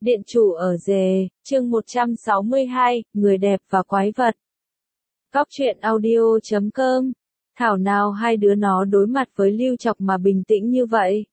Điện chủ ở rề, chương 162, người đẹp và quái vật. Góc truyện audio.com. Thảo nào hai đứa nó đối mặt với Lưu Chọc mà bình tĩnh như vậy.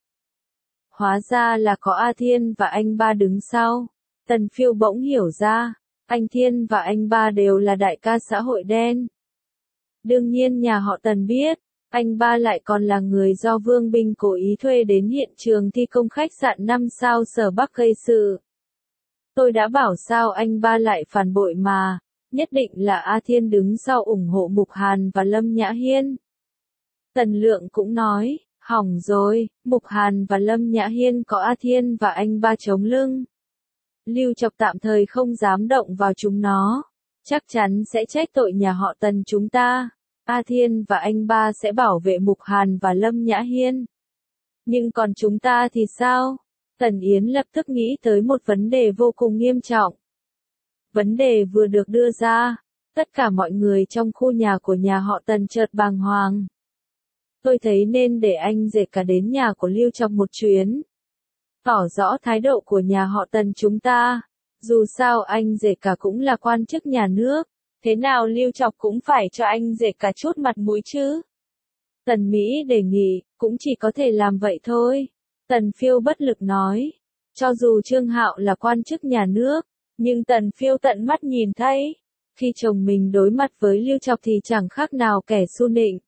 Hóa ra là có A Thiên và anh ba đứng sau. Tần Phiêu bỗng hiểu ra, anh Thiên và anh ba đều là đại ca xã hội đen. Đương nhiên nhà họ Tần biết, anh ba lại còn là người do Vương Binh cố ý thuê đến hiện trường thi công khách sạn 5 sao Sở Bắc gây sự. Tôi đã bảo sao anh ba lại phản bội mà, nhất định là A Thiên đứng sau ủng hộ Mục Hàn và Lâm Nhã Hiên. Tần Lượng cũng nói, hỏng rồi, Mục Hàn và Lâm Nhã Hiên có A Thiên và anh ba chống lưng. Lưu Chọc tạm thời không dám động vào chúng nó, chắc chắn sẽ trách tội nhà họ Tần chúng ta. A Thiên và anh ba sẽ bảo vệ Mục Hàn và Lâm Nhã Hiên. Nhưng còn chúng ta thì sao? Tần Yến lập tức nghĩ tới một vấn đề vô cùng nghiêm trọng. Vấn đề vừa được đưa ra, tất cả mọi người trong khu nhà của nhà họ Tần chợt bàng hoàng. Tôi thấy nên để anh rể cả đến nhà của Lưu Chọc một chuyến. Tỏ rõ thái độ của nhà họ Tần chúng ta. Dù sao anh rể cả cũng là quan chức nhà nước. Thế nào Lưu Chọc cũng phải cho anh rể cả chút mặt mũi chứ. Tần Mỹ đề nghị, cũng chỉ có thể làm vậy thôi. Tần Phiêu bất lực nói. Cho dù Trương Hạo là quan chức nhà nước, nhưng Tần Phiêu tận mắt nhìn thấy. Khi chồng mình đối mặt với Lưu Chọc thì chẳng khác nào kẻ su nịnh.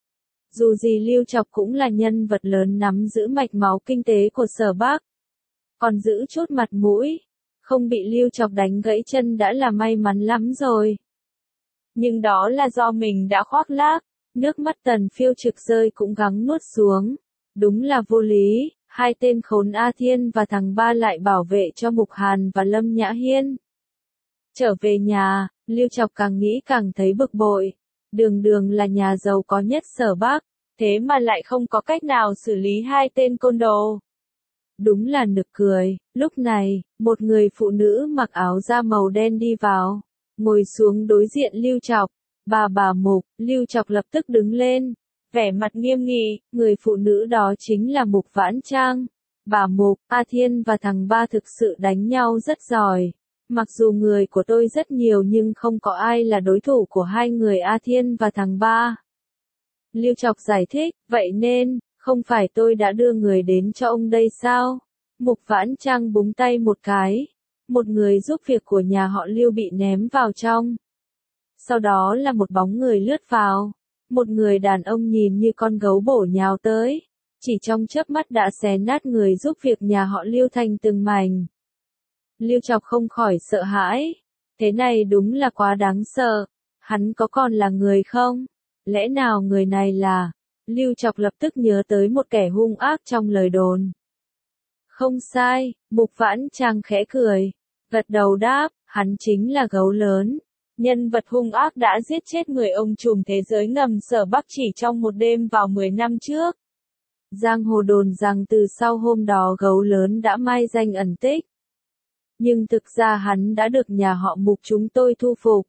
Dù gì Lưu Chọc cũng là nhân vật lớn nắm giữ mạch máu kinh tế của Sở Bắc. Còn giữ chút mặt mũi, không bị Lưu Chọc đánh gãy chân đã là may mắn lắm rồi. Nhưng đó là do mình đã khoác lác, nước mắt Tần Phiêu trực rơi cũng gắng nuốt xuống. Đúng là vô lý, hai tên khốn A Thiên và thằng ba lại bảo vệ cho Mục Hàn và Lâm Nhã Hiên. Trở về nhà, Lưu Chọc càng nghĩ càng thấy bực bội. Đường đường là nhà giàu có nhất Sở Bắc, thế mà lại không có cách nào xử lý hai tên côn đồ. Đúng là nực cười, lúc này, một người phụ nữ mặc áo da màu đen đi vào, ngồi xuống đối diện Lưu Chọc. Bà Mục, Lưu Chọc lập tức đứng lên, vẻ mặt nghiêm nghị, người phụ nữ đó chính là Mục Vãn Trang. Bà Mục, A Thiên và thằng ba thực sự đánh nhau rất giỏi. Mặc dù người của tôi rất nhiều nhưng không có ai là đối thủ của hai người A Thiên và thằng ba. Lưu Chọc giải thích, vậy nên, không phải tôi đã đưa người đến cho ông đây sao? Mục Vãn Trang búng tay một cái. Một người giúp việc của nhà họ Lưu bị ném vào trong. Sau đó là một bóng người lướt vào. Một người đàn ông nhìn như con gấu bổ nhào tới. Chỉ trong chớp mắt đã xé nát người giúp việc nhà họ Lưu thành từng mảnh. Lưu Chọc không khỏi sợ hãi. Thế này đúng là quá đáng sợ. Hắn có còn là người không? Lẽ nào người này là... Lưu Chọc lập tức nhớ tới một kẻ hung ác trong lời đồn. Không sai, Mục Vãn Trang khẽ cười. Gật đầu đáp, hắn chính là gấu lớn. Nhân vật hung ác đã giết chết người ông trùm thế giới ngầm Sở Bắc chỉ trong một đêm vào 10 năm trước. Giang hồ đồn rằng từ sau hôm đó gấu lớn đã mai danh ẩn tích. Nhưng thực ra hắn đã được nhà họ Mục chúng tôi thu phục.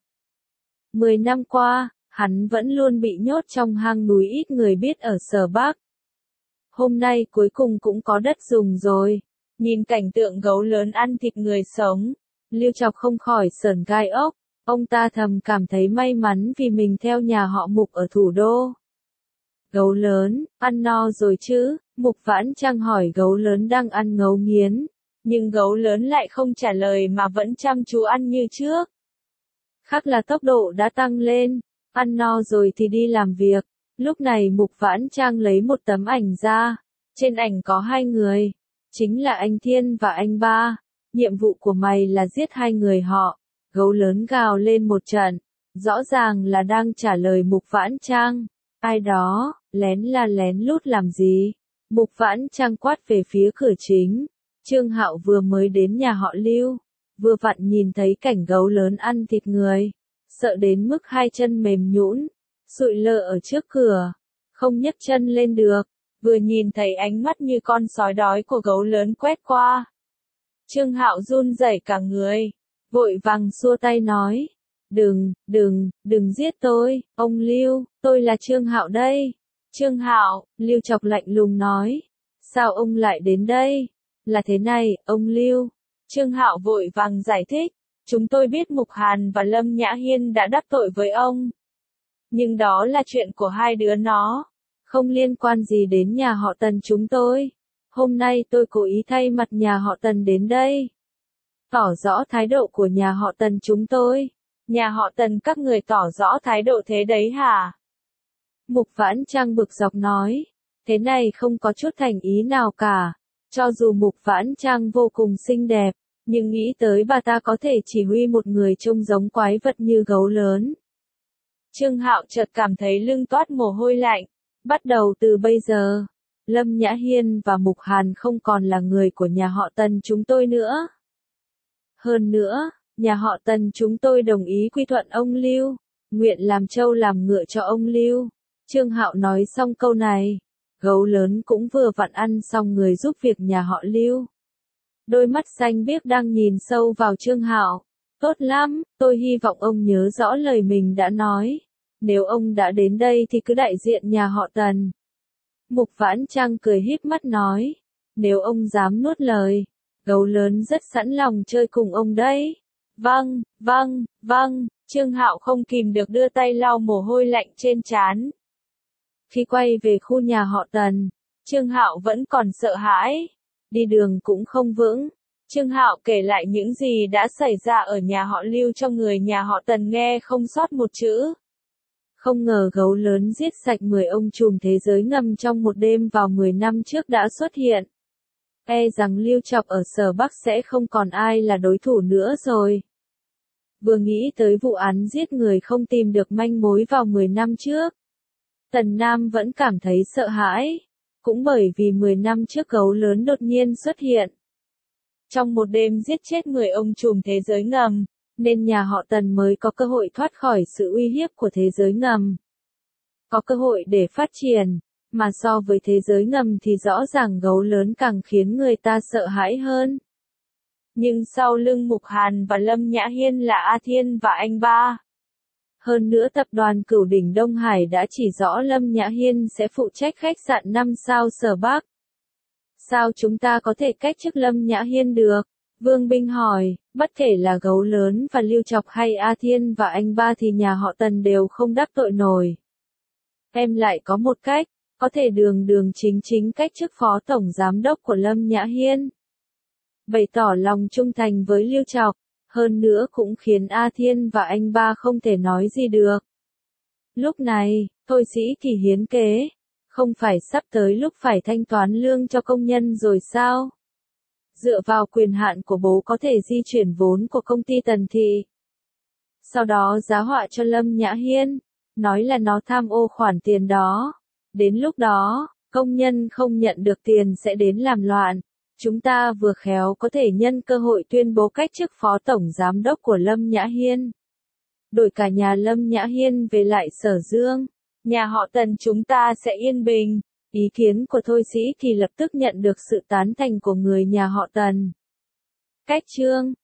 10 năm qua, hắn vẫn luôn bị nhốt trong hang núi ít người biết ở Sở Bắc. Hôm nay cuối cùng cũng có đất dùng rồi. Nhìn cảnh tượng gấu lớn ăn thịt người sống, Lưu Chọc không khỏi sởn gai ốc. Ông ta thầm cảm thấy may mắn vì mình theo nhà họ Mục ở thủ đô. Gấu lớn, ăn no rồi chứ? Mục Vãn Trang hỏi gấu lớn đang ăn ngấu nghiến. Nhưng gấu lớn lại không trả lời mà vẫn chăm chú ăn như trước. Khác là tốc độ đã tăng lên. Ăn no rồi thì đi làm việc. Lúc này Mục Vãn Trang lấy một tấm ảnh ra. Trên ảnh có hai người. Chính là anh Thiên và anh ba. Nhiệm vụ của mày là giết hai người họ. Gấu lớn gào lên một trận. Rõ ràng là đang trả lời Mục Vãn Trang. Ai đó, lén là lén lút làm gì? Mục Vãn Trang quát về phía cửa chính. Trương Hạo vừa mới đến nhà họ Lưu. Vừa vặn nhìn thấy cảnh gấu lớn ăn thịt người. Sợ đến mức hai chân mềm nhũn, sụi lơ ở trước cửa. Không nhấc chân lên được. Vừa nhìn thấy ánh mắt như con sói đói của gấu lớn quét qua. Trương Hạo run rẩy cả người. Vội vàng xua tay nói. Đừng giết tôi, ông Lưu, tôi là Trương Hạo đây. Trương Hạo, Lưu Chọc lạnh lùng nói. Sao ông lại đến đây? Là thế này, ông Lưu, Trương Hạo vội vàng giải thích, chúng tôi biết Mục Hàn và Lâm Nhã Hiên đã đắc tội với ông. Nhưng đó là chuyện của hai đứa nó, không liên quan gì đến nhà họ Tần chúng tôi. Hôm nay tôi cố ý thay mặt nhà họ Tần đến đây, tỏ rõ thái độ của nhà họ Tần chúng tôi. Nhà họ Tần các người tỏ rõ thái độ thế đấy hả? Mục Vãn Trang bực dọc nói, thế này không có chút thành ý nào cả. Cho dù Mục Vãn Trang vô cùng xinh đẹp, nhưng nghĩ tới bà ta có thể chỉ huy một người trông giống quái vật như gấu lớn. Trương Hạo chợt cảm thấy lưng toát mồ hôi lạnh. Bắt đầu từ bây giờ, Lâm Nhã Hiên và Mục Hàn không còn là người của nhà họ Tần chúng tôi nữa. Hơn nữa, nhà họ Tần chúng tôi đồng ý quy thuận ông Lưu, nguyện làm trâu làm ngựa cho ông Lưu. Trương Hạo nói xong câu này, gấu lớn cũng vừa vặn ăn xong người giúp việc nhà họ Lưu. Đôi mắt xanh biếc đang nhìn sâu vào Trương Hạo. Tốt lắm, tôi hy vọng ông nhớ rõ lời mình đã nói. Nếu ông đã đến đây thì cứ đại diện nhà họ Tần. Mục Vãn Trang cười híp mắt nói, nếu ông dám nuốt lời, gấu lớn rất sẵn lòng chơi cùng ông đấy. Vâng, vâng, vâng, Trương Hạo không kìm được đưa tay lau mồ hôi lạnh trên trán. Khi quay về khu nhà họ Tần, Trương Hạo vẫn còn sợ hãi, đi đường cũng không vững. Trương Hạo kể lại những gì đã xảy ra ở nhà họ Lưu cho người nhà họ Tần nghe không sót một chữ. Không ngờ gấu lớn giết sạch 10 ông trùm thế giới ngầm trong một đêm vào 10 năm trước đã xuất hiện. E rằng Lưu Chọc ở Sở Bắc sẽ không còn ai là đối thủ nữa rồi. Vừa nghĩ tới vụ án giết người không tìm được manh mối vào 10 năm trước, Tần Nam vẫn cảm thấy sợ hãi. Cũng bởi vì 10 năm trước gấu lớn đột nhiên xuất hiện. Trong một đêm giết chết 10 ông trùm thế giới ngầm, nên nhà họ Tần mới có cơ hội thoát khỏi sự uy hiếp của thế giới ngầm. Có cơ hội để phát triển, mà so với thế giới ngầm thì rõ ràng gấu lớn càng khiến người ta sợ hãi hơn. Nhưng sau lưng Mục Hàn và Lâm Nhã Hiên là A Thiên và anh ba. Hơn nữa tập đoàn Cửu Đỉnh Đông Hải đã chỉ rõ Lâm Nhã Hiên sẽ phụ trách khách sạn 5 sao Sở Bắc. Sao chúng ta có thể cách chức Lâm Nhã Hiên được? Vương Binh hỏi, bất kể là gấu lớn và Lưu Chọc hay A Thiên và anh ba thì nhà họ Tần đều không đắc tội nổi. Em lại có một cách, có thể đường đường chính chính cách chức phó tổng giám đốc của Lâm Nhã Hiên. Bày tỏ lòng trung thành với Lưu Chọc, hơn nữa cũng khiến A Thiên và anh ba không thể nói gì được. Lúc này, Thôi Sĩ Kỳ hiến kế, không phải sắp tới lúc phải thanh toán lương cho công nhân rồi sao? Dựa vào quyền hạn của bố có thể di chuyển vốn của công ty Tần Thị. Sau đó giá họa cho Lâm Nhã Hiên, nói là nó tham ô khoản tiền đó. Đến lúc đó, công nhân không nhận được tiền sẽ đến làm loạn. Chúng ta vừa khéo có thể nhân cơ hội tuyên bố cách chức phó tổng giám đốc của Lâm Nhã Hiên. Đổi cả nhà Lâm Nhã Hiên về lại Sở Dương. Nhà họ Tần chúng ta sẽ yên bình. Ý kiến của Thôi Sĩ thì lập tức nhận được sự tán thành của người nhà họ Tần. Cách chương